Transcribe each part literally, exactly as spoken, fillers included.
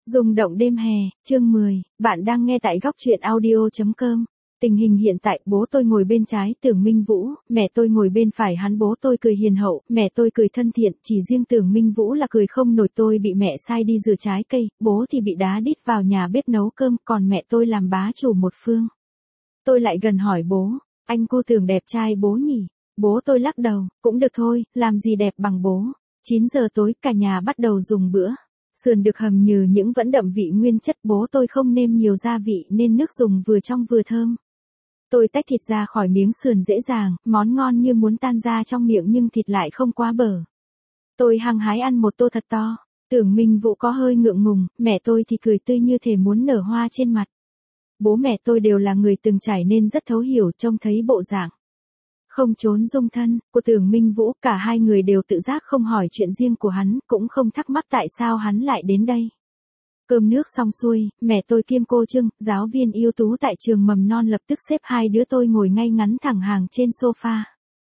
Rung động đêm hè, chương mười, bạn đang nghe tại góc truyện audio chấm com. Tình hình hiện tại, bố tôi ngồi bên trái Tưởng Minh Vũ, mẹ tôi ngồi bên phải hắn. Bố tôi cười hiền hậu, mẹ tôi cười thân thiện, chỉ riêng Tưởng Minh Vũ là cười không nổi. Tôi bị mẹ sai đi rửa trái cây, bố thì bị đá đít vào nhà bếp nấu cơm, còn mẹ tôi làm bá chủ một phương. Tôi lại gần hỏi bố, anh cô Tưởng đẹp trai bố nhỉ? Bố tôi lắc đầu, cũng được thôi, làm gì đẹp bằng bố. chín giờ tối, cả nhà bắt đầu dùng bữa. Sườn được hầm nhừ những vẫn đậm vị nguyên chất, bố tôi không nêm nhiều gia vị nên nước dùng vừa trong vừa thơm. Tôi tách thịt ra khỏi miếng sườn dễ dàng, món ngon như muốn tan ra trong miệng nhưng thịt lại không quá bở. Tôi hăng hái ăn một tô thật to. Tưởng Minh Vũ có hơi ngượng ngùng, mẹ tôi thì cười tươi như thể muốn nở hoa trên mặt. Bố mẹ tôi đều là người từng trải nên rất thấu hiểu, trông thấy bộ dạng không trốn dung thân của Tưởng Minh Vũ, cả hai người đều tự giác không hỏi chuyện riêng của hắn, cũng không thắc mắc tại sao hắn lại đến đây. Cơm nước xong xuôi, mẹ tôi kiêm cô Trưng, giáo viên ưu tú tại trường mầm non, lập tức xếp hai đứa tôi ngồi ngay ngắn thẳng hàng trên sofa.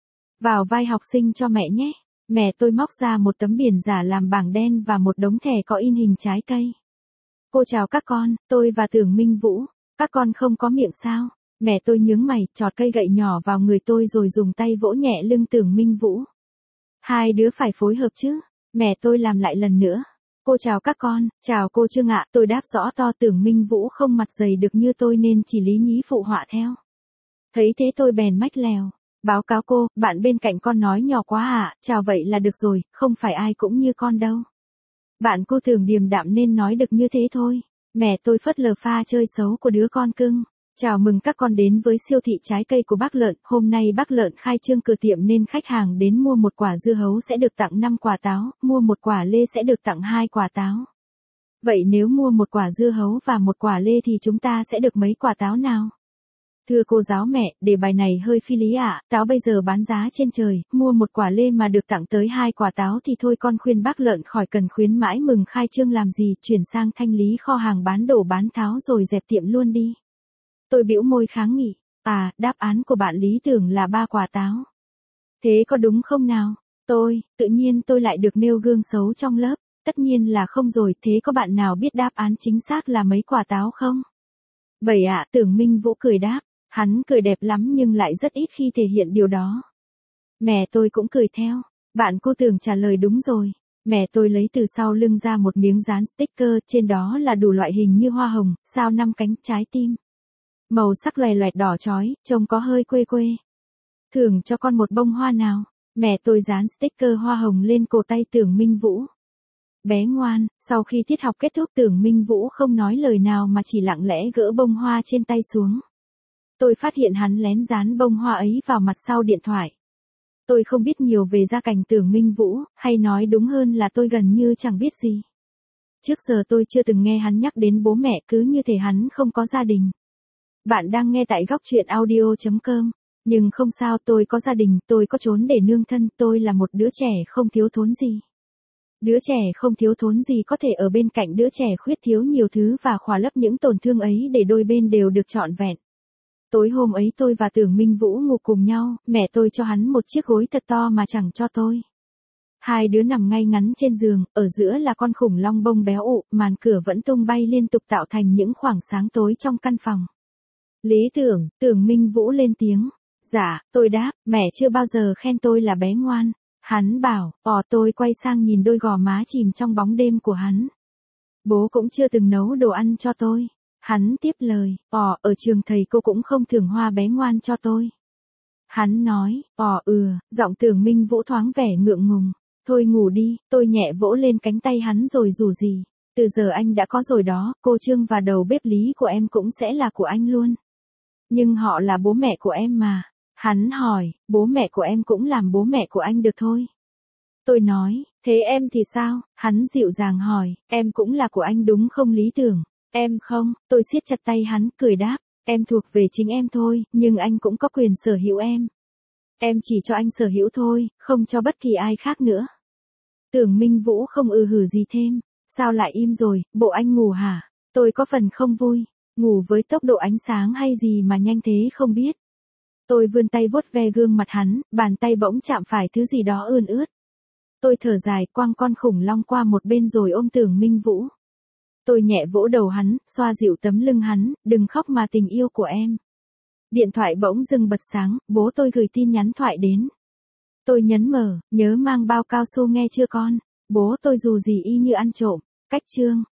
Vào vai học sinh cho mẹ nhé. Mẹ tôi móc ra một tấm biển giả làm bảng đen và một đống thẻ có in hình trái cây. Cô chào các con, tôi và Tưởng Minh Vũ. Các con không có miệng sao? Mẹ tôi nhướng mày, chọt cây gậy nhỏ vào người tôi rồi dùng tay vỗ nhẹ lưng Tưởng Minh Vũ. Hai đứa phải phối hợp chứ. Mẹ tôi làm lại lần nữa. Cô chào các con, chào cô Trương ạ. Tôi đáp rõ to. Tưởng Minh Vũ không mặt dày được như tôi nên chỉ lý nhí phụ họa theo. Thấy thế tôi bèn mách lèo. Báo cáo cô, bạn bên cạnh con nói nhỏ quá ạ. Chào vậy là được rồi, không phải ai cũng như con đâu. Bạn cô Tưởng điềm đạm nên nói được như thế thôi. Mẹ tôi phớt lờ pha chơi xấu của đứa con cưng. Chào mừng các con đến với siêu thị trái cây của bác Lợn. Hôm nay bác Lợn khai trương cửa tiệm nên khách hàng đến mua một quả dưa hấu sẽ được tặng năm quả táo, mua một quả lê sẽ được tặng hai quả táo. Vậy nếu mua một quả dưa hấu và một quả lê thì chúng ta sẽ được mấy quả táo nào? Thưa cô giáo mẹ, đề bài này hơi phi lý ạ, à, táo bây giờ bán giá trên trời, mua một quả lê mà được tặng tới hai quả táo thì thôi. Con khuyên bác Lợn khỏi cần khuyến mãi mừng khai trương làm gì, chuyển sang thanh lý kho hàng bán đồ bán tháo rồi dẹp tiệm luôn đi. Tôi bĩu môi kháng nghị, à, đáp án của bạn lý tưởng là ba quả táo. Thế có đúng không nào? Tôi, tự nhiên tôi lại được nêu gương xấu trong lớp, tất nhiên là không rồi. Thế có bạn nào biết đáp án chính xác là mấy quả táo không? Bảy ạ, Tưởng Minh Vũ cười đáp, hắn cười đẹp lắm nhưng lại rất ít khi thể hiện điều đó. Mẹ tôi cũng cười theo, bạn cô Tưởng trả lời đúng rồi. Mẹ tôi lấy từ sau lưng ra một miếng dán sticker, trên đó là đủ loại hình như hoa hồng, sao năm cánh, trái tim. Màu sắc loè loẹt đỏ chói, trông có hơi quê quê. Thưởng cho con một bông hoa nào. Mẹ tôi dán sticker hoa hồng lên cổ tay Tưởng Minh Vũ. Bé ngoan, sau khi tiết học kết thúc Tưởng Minh Vũ không nói lời nào mà chỉ lặng lẽ gỡ bông hoa trên tay xuống. Tôi phát hiện hắn lén dán bông hoa ấy vào mặt sau điện thoại. Tôi không biết nhiều về gia cảnh Tưởng Minh Vũ, hay nói đúng hơn là tôi gần như chẳng biết gì. Trước giờ tôi chưa từng nghe hắn nhắc đến bố mẹ, cứ như thể hắn không có gia đình. Bạn đang nghe tại góc truyện audio chấm com. Nhưng không sao, tôi có gia đình, tôi có chốn để nương thân, tôi là một đứa trẻ không thiếu thốn gì. Đứa trẻ không thiếu thốn gì có thể ở bên cạnh đứa trẻ khuyết thiếu nhiều thứ và khỏa lấp những tổn thương ấy để đôi bên đều được trọn vẹn. Tối hôm ấy tôi và Tưởng Minh Vũ ngủ cùng nhau, mẹ tôi cho hắn một chiếc gối thật to mà chẳng cho tôi. Hai đứa nằm ngay ngắn trên giường, ở giữa là con khủng long bông béo ụ, màn cửa vẫn tung bay liên tục tạo thành những khoảng sáng tối trong căn phòng. Lý tưởng, Tưởng Minh Vũ lên tiếng. Dạ, tôi đáp, mẹ chưa bao giờ khen tôi là bé ngoan. Hắn bảo, ồ. Tôi quay sang nhìn đôi gò má chìm trong bóng đêm của hắn. Bố cũng chưa từng nấu đồ ăn cho tôi. Hắn tiếp lời, ồ, ở trường thầy cô cũng không thưởng hoa bé ngoan cho tôi. Hắn nói, ồ ừ, giọng Tưởng Minh Vũ thoáng vẻ ngượng ngùng. Thôi ngủ đi, tôi nhẹ vỗ lên cánh tay hắn rồi rủ rỉ. Từ giờ anh đã có rồi đó, cô Trương và đầu bếp Lý của em cũng sẽ là của anh luôn. Nhưng họ là bố mẹ của em mà. Hắn hỏi, bố mẹ của em cũng làm bố mẹ của anh được thôi. Tôi nói, thế em thì sao? Hắn dịu dàng hỏi, em cũng là của anh đúng không Lý Tưởng? Em không, tôi siết chặt tay hắn, cười đáp, em thuộc về chính em thôi, nhưng anh cũng có quyền sở hữu em. Em chỉ cho anh sở hữu thôi, không cho bất kỳ ai khác nữa. Tưởng Minh Vũ không ừ hử gì thêm, sao lại im rồi, bộ anh ngủ hả? Tôi có phần không vui, ngủ với tốc độ ánh sáng hay gì mà nhanh thế không biết. Tôi vươn tay vuốt ve gương mặt hắn, bàn tay bỗng chạm phải thứ gì đó ươn ướt. Tôi thở dài, quăng con khủng long qua một bên rồi ôm Tưởng Minh Vũ. Tôi nhẹ vỗ đầu hắn, xoa dịu tấm lưng hắn, đừng khóc mà tình yêu của em. Điện thoại bỗng dưng bật sáng, bố tôi gửi tin nhắn thoại đến. Tôi nhấn mở, nhớ mang bao cao su nghe chưa con? Bố tôi dù gì y như ăn trộm. Cách chương.